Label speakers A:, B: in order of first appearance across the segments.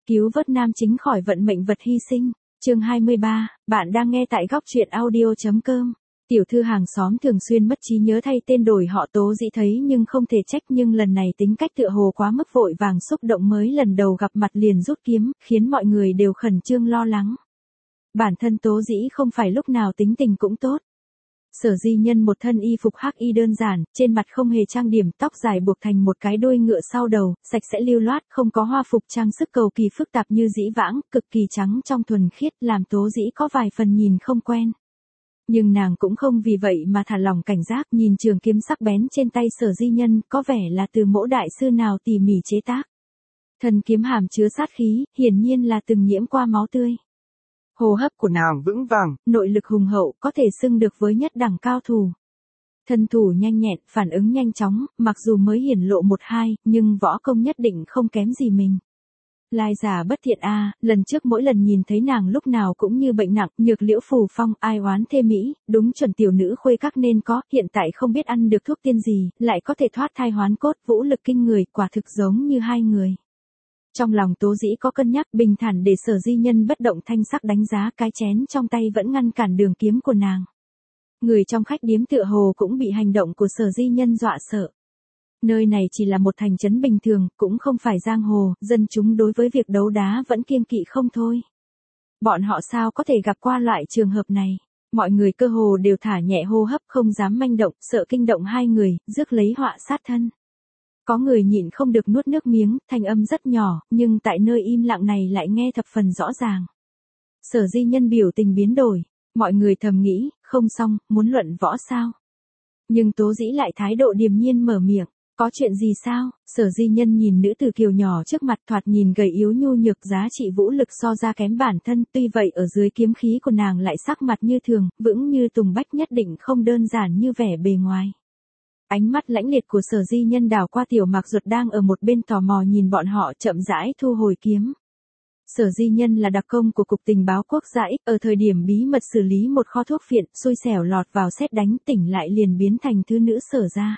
A: cứu vớt nam chính khỏi vận mệnh vật hy sinh. Chương 23, bạn đang nghe tại góc truyện audio.com. Tiểu thư hàng xóm thường xuyên mất trí nhớ thay tên đổi họ Tố Dĩ thấy nhưng không thể trách, nhưng lần này tính cách tựa hồ quá mức vội vàng xúc động, mới lần đầu gặp mặt liền rút kiếm, khiến mọi người đều khẩn trương lo lắng. Bản thân Tố Dĩ không phải lúc nào tính tình cũng tốt. Sở Di Nhân một thân y phục hắc y đơn giản, trên mặt không hề trang điểm, tóc dài buộc thành một cái đuôi ngựa sau đầu, sạch sẽ lưu loát, không có hoa phục trang sức cầu kỳ phức tạp như dĩ vãng, cực kỳ trắng trong thuần khiết, làm Tố Dĩ có vài phần nhìn không quen. Nhưng nàng cũng không vì vậy mà thả lỏng cảnh giác, nhìn trường kiếm sắc bén trên tay Sở Di Nhân, có vẻ là từ mẫu đại sư nào tỉ mỉ chế tác. Thân kiếm hàm chứa sát khí, hiển nhiên là từng nhiễm qua máu tươi. Hô hấp của nàng vững vàng, nội lực hùng hậu, có thể xưng được với nhất đẳng cao thủ. Thân thủ nhanh nhẹn, phản ứng nhanh chóng, mặc dù mới hiển lộ một hai, nhưng võ công nhất định không kém gì mình. Lai giả bất thiện a, lần trước mỗi lần nhìn thấy nàng lúc nào cũng như bệnh nặng, nhược liễu phù phong, ai oán thê mỹ, đúng chuẩn tiểu nữ khuê các nên có, hiện tại không biết ăn được thuốc tiên gì, lại có thể thoát thai hoán cốt, vũ lực kinh người, quả thực giống như hai người. Trong lòng Tố Dĩ có cân nhắc, bình thản để Sở Di Nhân bất động thanh sắc đánh giá, cái chén trong tay vẫn ngăn cản đường kiếm của nàng. Người trong khách điếm tựa hồ cũng bị hành động của Sở Di Nhân dọa sợ. Nơi này chỉ là một thành trấn bình thường, cũng không phải giang hồ, dân chúng đối với việc đấu đá vẫn kiêng kỵ không thôi. Bọn họ sao có thể gặp qua loại trường hợp này? Mọi người cơ hồ đều thả nhẹ hô hấp, không dám manh động, sợ kinh động hai người, rước lấy họa sát thân. Có người nhịn không được nuốt nước miếng, thanh âm rất nhỏ, nhưng tại nơi im lặng này lại nghe thập phần rõ ràng. Sở Di Nhân biểu tình biến đổi, mọi người thầm nghĩ, không xong, muốn luận võ sao? Nhưng Tố Dĩ lại thái độ điềm nhiên mở miệng, có chuyện gì sao? Sở Di Nhân nhìn nữ tử kiều nhỏ trước mặt, thoạt nhìn gầy yếu nhu nhược, giá trị vũ lực so ra kém bản thân, tuy vậy ở dưới kiếm khí của nàng lại sắc mặt như thường, vững như tùng bách, nhất định không đơn giản như vẻ bề ngoài. Ánh mắt lãnh liệt của Sở Di Nhân đảo qua Tiểu Mạc Duật đang ở một bên tò mò nhìn bọn họ, chậm rãi thu hồi kiếm. Sở Di Nhân là đặc công của Cục Tình báo Quốc gia, ở thời điểm bí mật xử lý một kho thuốc phiện, xui xẻo lọt vào sét đánh, tỉnh lại liền biến thành thứ nữ Sở gia.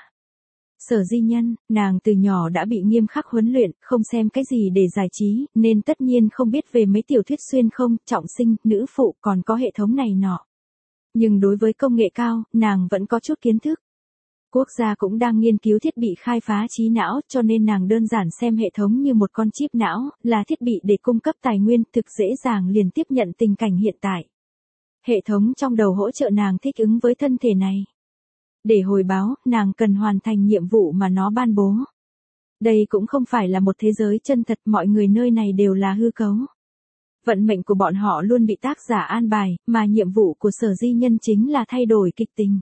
A: Sở Di Nhân, nàng từ nhỏ đã bị nghiêm khắc huấn luyện, không xem cái gì để giải trí, nên tất nhiên không biết về mấy tiểu thuyết xuyên không, trọng sinh, nữ phụ, còn có hệ thống này nọ. Nhưng đối với công nghệ cao, nàng vẫn có chút kiến thức. Quốc gia cũng đang nghiên cứu thiết bị khai phá trí não, cho nên nàng đơn giản xem hệ thống như một con chip não, là thiết bị để cung cấp tài nguyên, thực dễ dàng liền tiếp nhận tình cảnh hiện tại. Hệ thống trong đầu hỗ trợ nàng thích ứng với thân thể này. Để hồi báo, nàng cần hoàn thành nhiệm vụ mà nó ban bố. Đây cũng không phải là một thế giới chân thật, mọi người nơi này đều là hư cấu. Vận mệnh của bọn họ luôn bị tác giả an bài, mà nhiệm vụ của Sở Di Nhân chính là thay đổi kịch tình.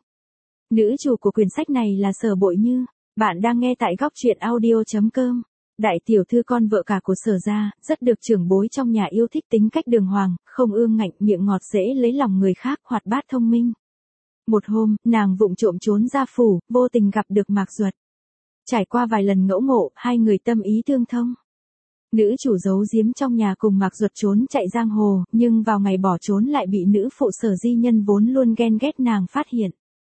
A: Nữ chủ của quyển sách này là Sở Bội Như, bạn đang nghe tại góc truyện audio.com. Đại tiểu thư con vợ cả của Sở gia, rất được trưởng bối trong nhà yêu thích, tính cách đường hoàng, không ương ngạnh, miệng ngọt dễ lấy lòng người khác, hoạt bát thông minh. Một hôm, nàng vụng trộm trốn ra phủ, vô tình gặp được Mạc Duật. Trải qua vài lần ngẫu ngộ, hai người tâm ý tương thông. Nữ chủ giấu giếm trong nhà cùng Mạc Duật trốn chạy giang hồ, nhưng vào ngày bỏ trốn lại bị nữ phụ Sở Di Nhân vốn luôn ghen ghét nàng phát hiện.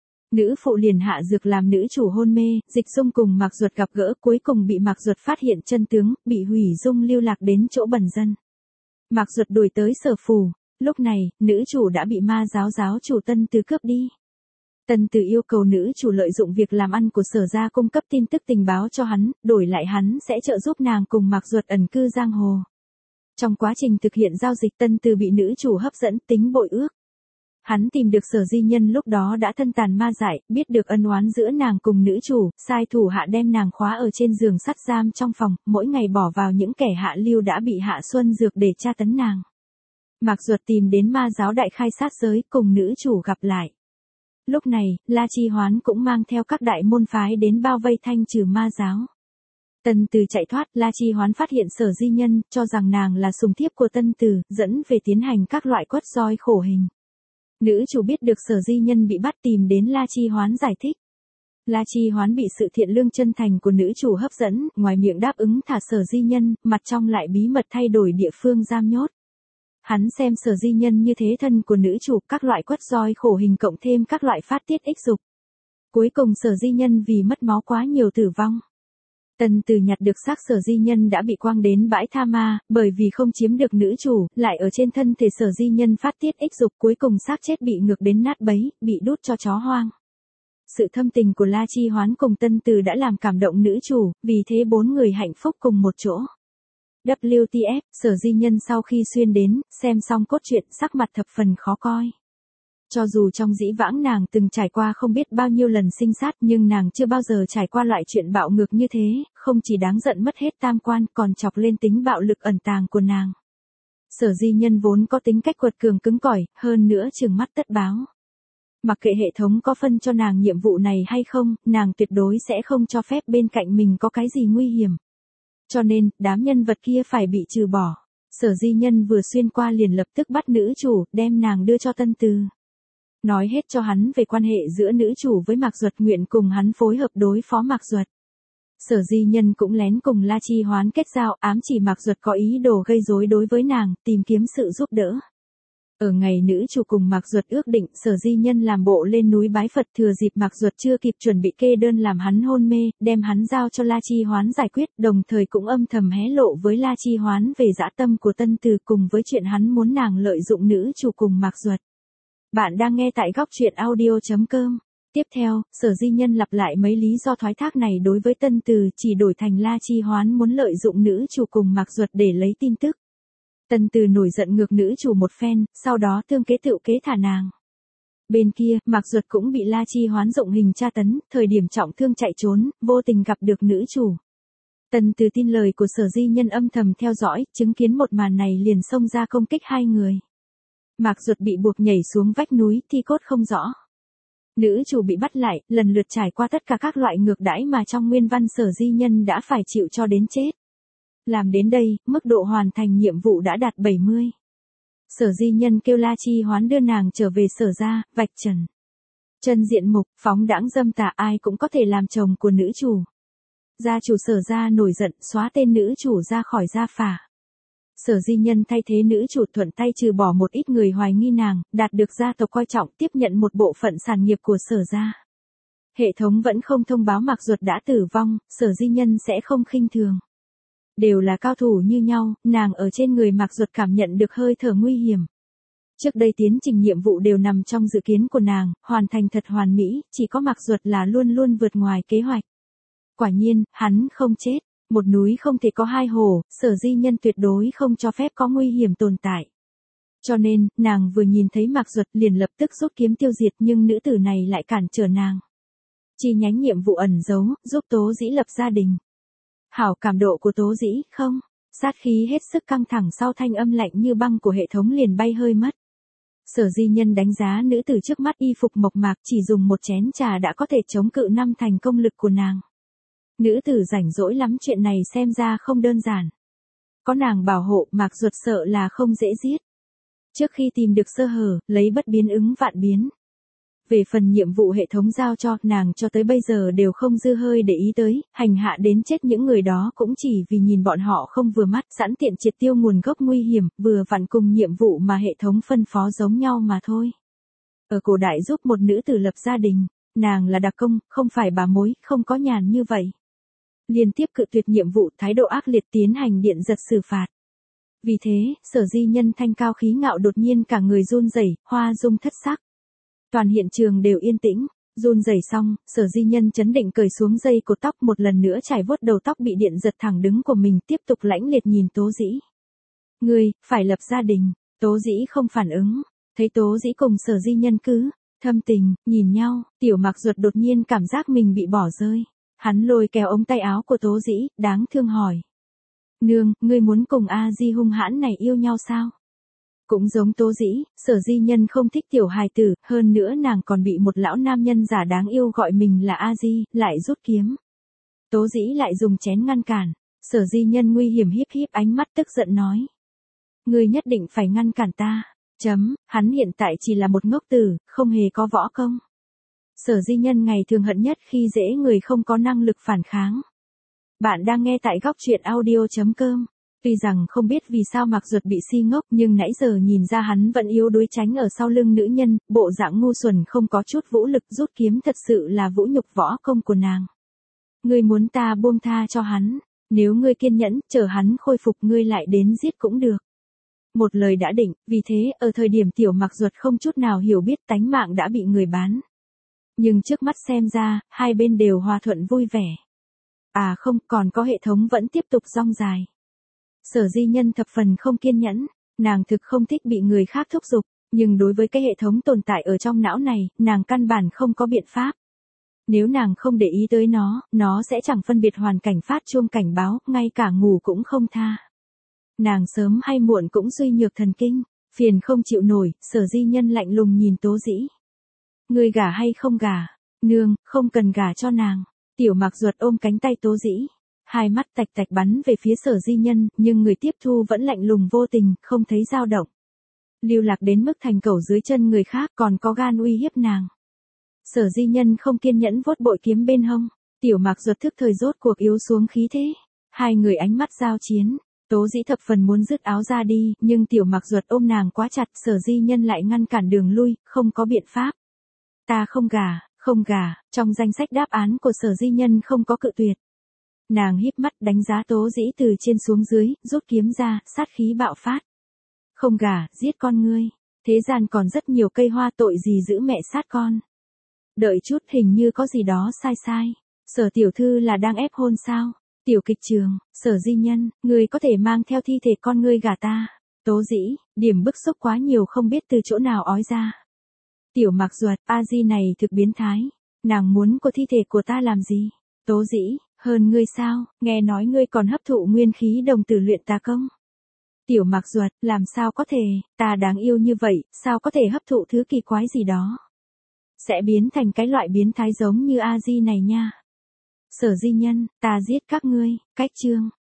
A: Nữ phụ liền hạ dược làm nữ chủ hôn mê, Dịch Dung cùng Mạc Duật gặp gỡ, cuối cùng bị Mạc Duật phát hiện chân tướng, bị hủy dung lưu lạc đến chỗ bần dân. Mạc Duật đuổi tới Sở phủ, lúc này, nữ chủ đã bị ma giáo chủ Tân Từ cướp đi. Tân Từ yêu cầu nữ chủ lợi dụng việc làm ăn của Sở gia cung cấp tin tức tình báo cho hắn, đổi lại hắn sẽ trợ giúp nàng cùng Mạc Duật ẩn cư giang hồ. Trong quá trình thực hiện giao dịch, Tân Từ bị nữ chủ hấp dẫn, tính bội ước. Hắn tìm được Sở Di Nhân lúc đó đã thân tàn ma dại, biết được ân oán giữa nàng cùng nữ chủ, sai thủ hạ đem nàng khóa ở trên giường sắt giam trong phòng, mỗi ngày bỏ vào những kẻ hạ lưu đã bị hạ xuân dược để tra tấn nàng. Mạc Duật tìm đến ma giáo đại khai sát giới, cùng nữ chủ gặp lại. Lúc này, La Chi Hoán cũng mang theo các đại môn phái đến bao vây thanh trừ ma giáo. Tân Từ chạy thoát, La Chi Hoán phát hiện Sở Di Nhân, cho rằng nàng là sùng thiếp của Tân Từ, dẫn về tiến hành các loại quất roi khổ hình. Nữ chủ biết được Sở Di Nhân bị bắt, tìm đến La Chi Hoán giải thích. La Chi Hoán bị sự thiện lương chân thành của nữ chủ hấp dẫn, ngoài miệng đáp ứng thả Sở Di Nhân, mặt trong lại bí mật thay đổi địa phương giam nhốt. Hắn xem Sở Di Nhân như thế thân của nữ chủ, các loại quất roi khổ hình cộng thêm các loại phát tiết ích dục. Cuối cùng Sở Di Nhân vì mất máu quá nhiều tử vong. Tân Từ nhặt được xác Sở Di Nhân đã bị quăng đến bãi tha ma, bởi vì không chiếm được nữ chủ, lại ở trên thân thể Sở Di Nhân phát tiết ích dục, cuối cùng xác chết bị ngược đến nát bấy, bị đút cho chó hoang. Sự thâm tình của La Chi Hoán cùng Tân Từ đã làm cảm động nữ chủ, vì thế bốn người hạnh phúc cùng một chỗ. WTF, Sở Di Nhân sau khi xuyên đến, xem xong cốt truyện sắc mặt thập phần khó coi. Cho dù trong dĩ vãng nàng từng trải qua không biết bao nhiêu lần sinh sát nhưng nàng chưa bao giờ trải qua loại chuyện bạo ngược như thế, không chỉ đáng giận mất hết tam quan còn chọc lên tính bạo lực ẩn tàng của nàng. Sở Di Nhân vốn có tính cách quật cường cứng cỏi, hơn nữa trừng mắt tất báo. Mặc kệ hệ thống có phân cho nàng nhiệm vụ này hay không, nàng tuyệt đối sẽ không cho phép bên cạnh mình có cái gì nguy hiểm. Cho nên, đám nhân vật kia phải bị trừ bỏ. Sở Di Nhân vừa xuyên qua liền lập tức bắt nữ chủ, đem nàng đưa cho Tân Từ. Nói hết cho hắn về quan hệ giữa nữ chủ với Mạc Duật, nguyện cùng hắn phối hợp đối phó Mạc Duật. Sở Di Nhân cũng lén cùng La Chi Hoán kết giao, ám chỉ Mạc Duật có ý đồ gây rối đối với nàng, tìm kiếm sự giúp đỡ. Ở ngày nữ chủ cùng Mạc Duật ước định, Sở Di Nhân làm bộ lên núi bái Phật, thừa dịp Mạc Duật chưa kịp chuẩn bị kê đơn làm hắn hôn mê, đem hắn giao cho La Chi Hoán giải quyết, đồng thời cũng âm thầm hé lộ với La Chi Hoán về dã tâm của Tân Từ cùng với chuyện hắn muốn nàng lợi dụng nữ chủ cùng Mạc Duật. Bạn đang nghe tại góc truyện audio.com. Tiếp theo, Sở Di Nhân lặp lại mấy lý do thoái thác này đối với Tân Từ, chỉ đổi thành La Chi Hoán muốn lợi dụng nữ chủ cùng Mạc Duật để lấy tin tức. Tân Từ nổi giận ngược nữ chủ một phen, sau đó thương kế tựu kế thả nàng. Bên kia, Mạc Duật cũng bị La Chi Hoán dụng hình tra tấn, thời điểm trọng thương chạy trốn, vô tình gặp được nữ chủ. Tân Từ tin lời của Sở Di Nhân âm thầm theo dõi, chứng kiến một màn này liền xông ra công kích hai người. Mạc Duật bị buộc nhảy xuống vách núi, thi cốt không rõ. Nữ chủ bị bắt lại, lần lượt trải qua tất cả các loại ngược đãi mà trong nguyên văn Sở Di Nhân đã phải chịu cho đến chết. Làm đến đây, mức độ hoàn thành nhiệm vụ đã đạt 70. Sở Di Nhân kêu La Chi Hoán đưa nàng trở về Sở gia, vạch trần. Chân diện mục, phóng đãng dâm tà ai cũng có thể làm chồng của nữ chủ. Gia chủ Sở gia nổi giận, xóa tên nữ chủ ra khỏi gia phả. Sở Di Nhân thay thế nữ chủ thuận tay trừ bỏ một ít người hoài nghi nàng, đạt được gia tộc coi trọng, tiếp nhận một bộ phận sản nghiệp của Sở gia. Hệ thống vẫn không thông báo Mạc Duật đã tử vong, Sở Di Nhân sẽ không khinh thường. Đều là cao thủ như nhau, nàng ở trên người Mạc Duật cảm nhận được hơi thở nguy hiểm. Trước đây tiến trình nhiệm vụ đều nằm trong dự kiến của nàng, hoàn thành thật hoàn mỹ, chỉ có Mạc Duật là luôn luôn vượt ngoài kế hoạch. Quả nhiên, hắn không chết. Một núi không thể có hai hồ, Sở Di Nhân tuyệt đối không cho phép có nguy hiểm tồn tại. Cho nên, nàng vừa nhìn thấy Mạc Duật liền lập tức rút kiếm tiêu diệt, nhưng nữ tử này lại cản trở nàng. Chi nhánh nhiệm vụ ẩn giấu, giúp Tố Dĩ lập gia đình. Hảo cảm độ của Tố Dĩ, không. Sát khí hết sức căng thẳng sau thanh âm lạnh như băng của hệ thống liền bay hơi mất. Sở Di Nhân đánh giá nữ tử trước mắt y phục mộc mạc, chỉ dùng một chén trà đã có thể chống cự 5 thành công lực của nàng. Nữ tử rảnh rỗi lắm, chuyện này xem ra không đơn giản. Có nàng bảo hộ, Mạc Duật sợ là không dễ giết. Trước khi tìm được sơ hở, lấy bất biến ứng vạn biến. Về phần nhiệm vụ hệ thống giao cho, nàng cho tới bây giờ đều không dư hơi để ý tới, hành hạ đến chết những người đó cũng chỉ vì nhìn bọn họ không vừa mắt, sẵn tiện triệt tiêu nguồn gốc nguy hiểm, vừa vặn cùng nhiệm vụ mà hệ thống phân phó giống nhau mà thôi. Ở cổ đại giúp một nữ tử lập gia đình, nàng là đặc công, không phải bà mối, không có nhàn như vậy. Liên tiếp cự tuyệt nhiệm vụ, thái độ ác liệt, tiến hành điện giật xử phạt. Vì thế, Sở Di Nhân thanh cao khí ngạo đột nhiên cả người run rẩy, hoa dung thất sắc. Toàn hiện trường đều yên tĩnh, run rẩy xong, Sở Di Nhân chấn định cởi xuống dây cột tóc, một lần nữa trải vuốt đầu tóc bị điện giật thẳng đứng của mình, tiếp tục lãnh liệt nhìn Tố Dĩ. Ngươi, phải lập gia đình. Tố Dĩ không phản ứng, thấy Tố Dĩ cùng Sở Di Nhân cứ thâm tình nhìn nhau, tiểu Mạc Duật đột nhiên cảm giác mình bị bỏ rơi. Hắn lôi kéo ống tay áo của Tố Dĩ, đáng thương hỏi. Nương, ngươi muốn cùng A Di hung hãn này yêu nhau sao? Cũng giống Tố Dĩ, Sở Di Nhân không thích tiểu hài tử, hơn nữa nàng còn bị một lão nam nhân giả đáng yêu gọi mình là A Di, lại rút kiếm. Tố Dĩ lại dùng chén ngăn cản. Sở Di Nhân nguy hiểm híp híp ánh mắt tức giận nói. Ngươi nhất định phải ngăn cản ta. Hắn hiện tại chỉ là một ngốc tử, không hề có võ công. Sở Di Nhân ngày thường hận nhất khi dễ người không có năng lực phản kháng. Bạn đang nghe tại góc truyện audio.com. Tuy rằng không biết vì sao Mạc Duật bị si ngốc, nhưng nãy giờ nhìn ra hắn vẫn yếu đuối tránh ở sau lưng nữ nhân, bộ dạng ngu xuẩn không có chút vũ lực, rút kiếm thật sự là vũ nhục võ công của nàng. Ngươi muốn ta buông tha cho hắn, nếu ngươi kiên nhẫn, chờ hắn khôi phục ngươi lại đến giết cũng được. Một lời đã định, vì thế, ở thời điểm Tiểu Mặc Duật không chút nào hiểu biết tánh mạng đã bị người bán. Nhưng trước mắt xem ra, hai bên đều hòa thuận vui vẻ. À không, còn có hệ thống vẫn tiếp tục rong dài. Sở Di Nhân thập phần không kiên nhẫn, nàng thực không thích bị người khác thúc giục, nhưng đối với cái hệ thống tồn tại ở trong não này, nàng căn bản không có biện pháp. Nếu nàng không để ý tới nó sẽ chẳng phân biệt hoàn cảnh phát chuông cảnh báo, ngay cả ngủ cũng không tha. Nàng sớm hay muộn cũng suy nhược thần kinh, phiền không chịu nổi, Sở Di Nhân lạnh lùng nhìn Tố Dĩ. Ngươi gả hay không gả? Nương, không cần gả cho nàng. Tiểu Mặc Duật ôm cánh tay Tố Dĩ, hai mắt tạch tạch bắn về phía Sở Di Nhân, nhưng người tiếp thu vẫn lạnh lùng vô tình, không thấy dao động. Lưu Lạc đến mức thành cẩu dưới chân người khác còn có gan uy hiếp nàng. Sở Di Nhân không kiên nhẫn vuốt bội kiếm bên hông, Tiểu Mặc Duật thức thời rốt cuộc yếu xuống khí thế. Hai người ánh mắt giao chiến, Tố Dĩ thập phần muốn dứt áo ra đi, nhưng Tiểu Mặc Duật ôm nàng quá chặt, Sở Di Nhân lại ngăn cản đường lui, không có biện pháp. Ta không gả, không gả, trong danh sách đáp án của Sở Di Nhân không có cự tuyệt. Nàng híp mắt đánh giá Tố Dĩ từ trên xuống dưới, rút kiếm ra, sát khí bạo phát. Không gả, giết con ngươi. Thế gian còn rất nhiều cây hoa, tội gì giữ mẹ sát con. Đợi chút, hình như có gì đó sai sai. Sở tiểu thư là đang ép hôn sao? Tiểu kịch trường, Sở Di Nhân, ngươi có thể mang theo thi thể con ngươi gả ta. Tố Dĩ, điểm bức xúc quá nhiều không biết từ chỗ nào ói ra. Tiểu Mặc Duật, a di này thực biến thái. Nàng muốn của thi thể của ta làm gì? Tố Dĩ, hơn ngươi sao, nghe nói ngươi còn hấp thụ nguyên khí đồng tử luyện tà công. Tiểu Mặc Duật, làm sao có thể, ta đáng yêu như vậy, sao có thể hấp thụ thứ kỳ quái gì đó. Sẽ biến thành cái loại biến thái giống như a di này nha. Sở Di Nhân, ta giết các ngươi, cách chương.